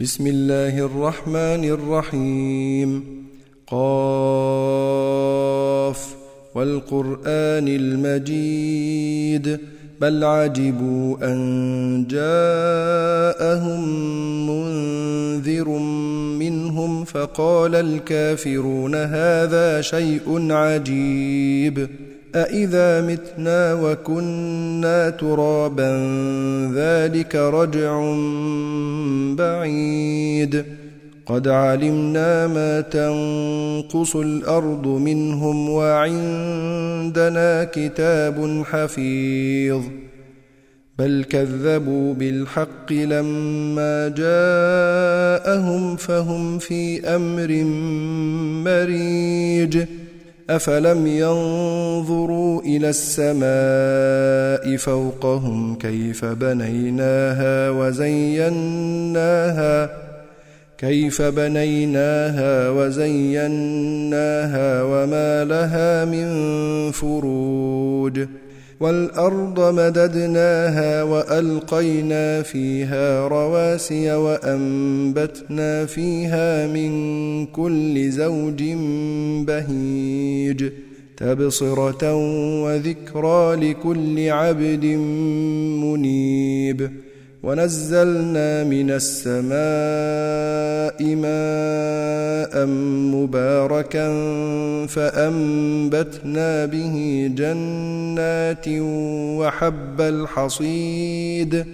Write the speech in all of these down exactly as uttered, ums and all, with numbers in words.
بسم الله الرحمن الرحيم. قاف والقرآن المجيد بل عجبوا أن جاءهم منذر منهم فقال الكافرون هذا شيء عجيب أإذا متنا وكنا ترابا ذلك رجع بعيد قد علمنا ما تنقص الأرض منهم وعندنا كتاب حفيظ بل كذبوا بالحق لما جاءهم فهم في أمر مريج أفلم ينظروا إلى السماء فوقهم كيف بنيناها وزيناها كيف بنيناها وزيناها وما لها من فروج والأرض مددناها وألقينا فيها رواسي وأنبتنا فيها من كل زوج بهيج تبصرة وذكرى لكل عبد منيب ونزلنا من السماء ماء مباركا فأنبتنا به جنات وحب الحصيد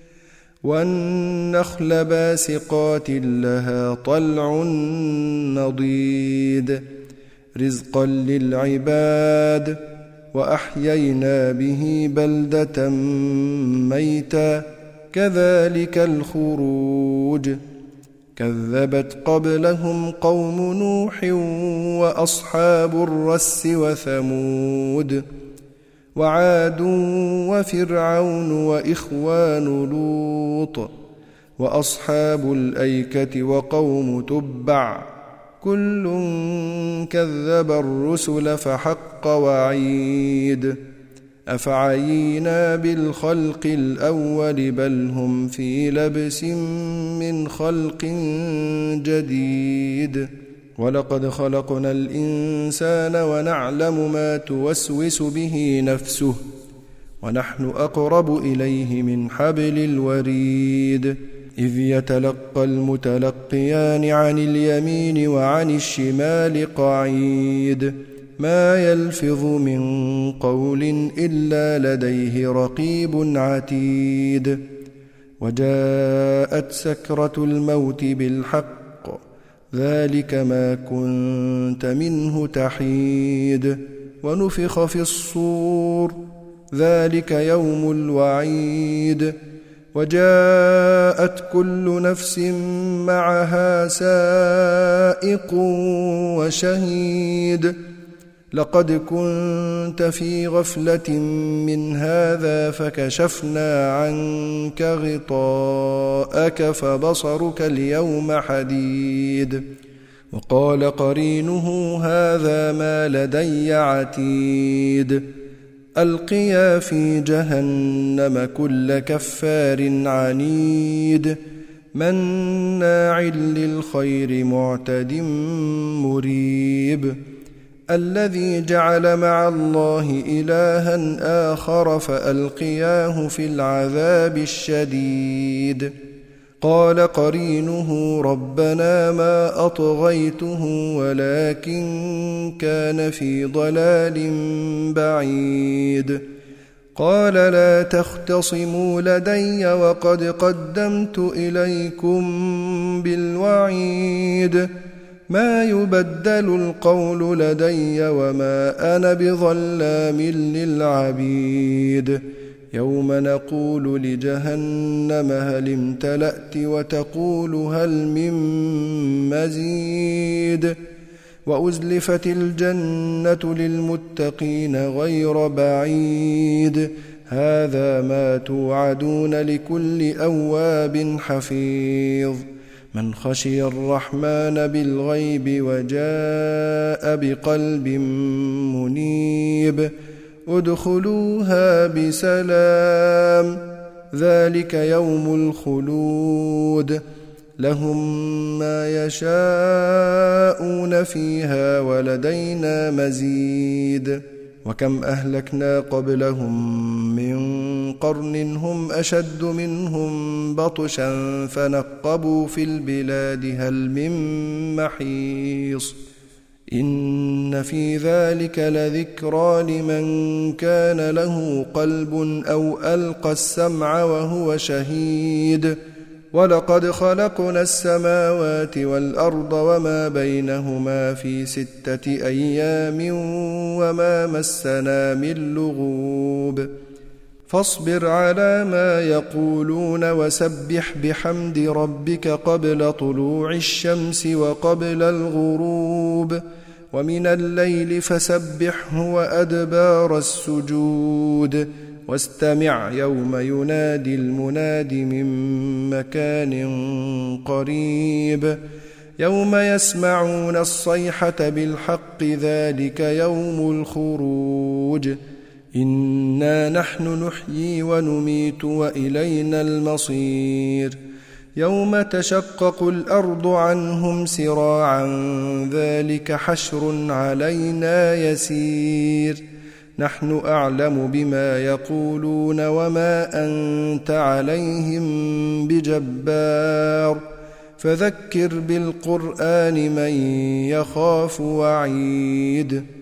والنخل باسقات لها طلع نضيد رزقا للعباد وأحيينا به بلدة ميتا كذلك الخروج كذبت قبلهم قوم نوح وأصحاب الرس وثمود وعاد وفرعون وإخوان لوط وأصحاب الأيكة وقوم تبع كل كذب الرسل فحق وعيد أفعينا بالخلق الأول بل هم في لبس من خلق جديد ولقد خلقنا الإنسان ونعلم ما توسوس به نفسه ونحن أقرب إليه من حبل الوريد إذ يتلقى المتلقيان عن اليمين وعن الشمال قعيد ما يلفظ من قول إلا لديه رقيب عتيد وجاءت سكرة الموت بالحق ذلك ما كنت منه تحيد ونفخ في الصور ذلك يوم الوعيد وجاءت كل نفس معها سائق وشهيد لقد كنت في غفلة من هذا فكشفنا عنك غطاءك فبصرك اليوم حديد وقال قرينه هذا ما لدي عتيد ألقيا في جهنم كل كفار عنيد مناع للخير معتد مريب الذي جعل مع الله إلها آخر فألقياه في العذاب الشديد قال قرينه ربنا ما أطغيته ولكن كان في ضلال بعيد قال لا تختصموا لدي وقد قدمت إليكم بالوعيد ما يبدل القول لدي وما أنا بظلام للعبيد يوم نقول لجهنم هل امتلأت وتقول هل من مزيد وأزلفت الجنة للمتقين غير بعيد هذا ما توعدون لكل أواب حفيظ من خشي الرحمن بالغيب وجاء بقلب منيب ادخلوها بسلام ذلك يوم الخلود لهم ما يشاءون فيها ولدينا مزيد وكم أهلكنا قبلهم من قرن هم أشد منهم بطشا فنقبوا في البلاد هل من محيص إن في ذلك لذكرى لمن كان له قلب أو ألقى السمع وهو شهيد ولقد خلقنا السماوات والأرض وما بينهما في ستة أيام وما مسنا من لغوب فاصبر على ما يقولون وسبح بحمد ربك قبل طلوع الشمس وقبل الغروب ومن الليل فسبحه وأدبار السجود واستمع يوم ينادي المناد من مكان قريب يوم يسمعون الصيحة بالحق ذلك يوم الخروج إنا نحن نحيي ونميت وإلينا المصير يوم تشقق الأرض عنهم سراعا ذلك حشر علينا يسير نحن أعلم بما يقولون وما أنت عليهم بجبار فذكر بالقرآن من يخاف وعيد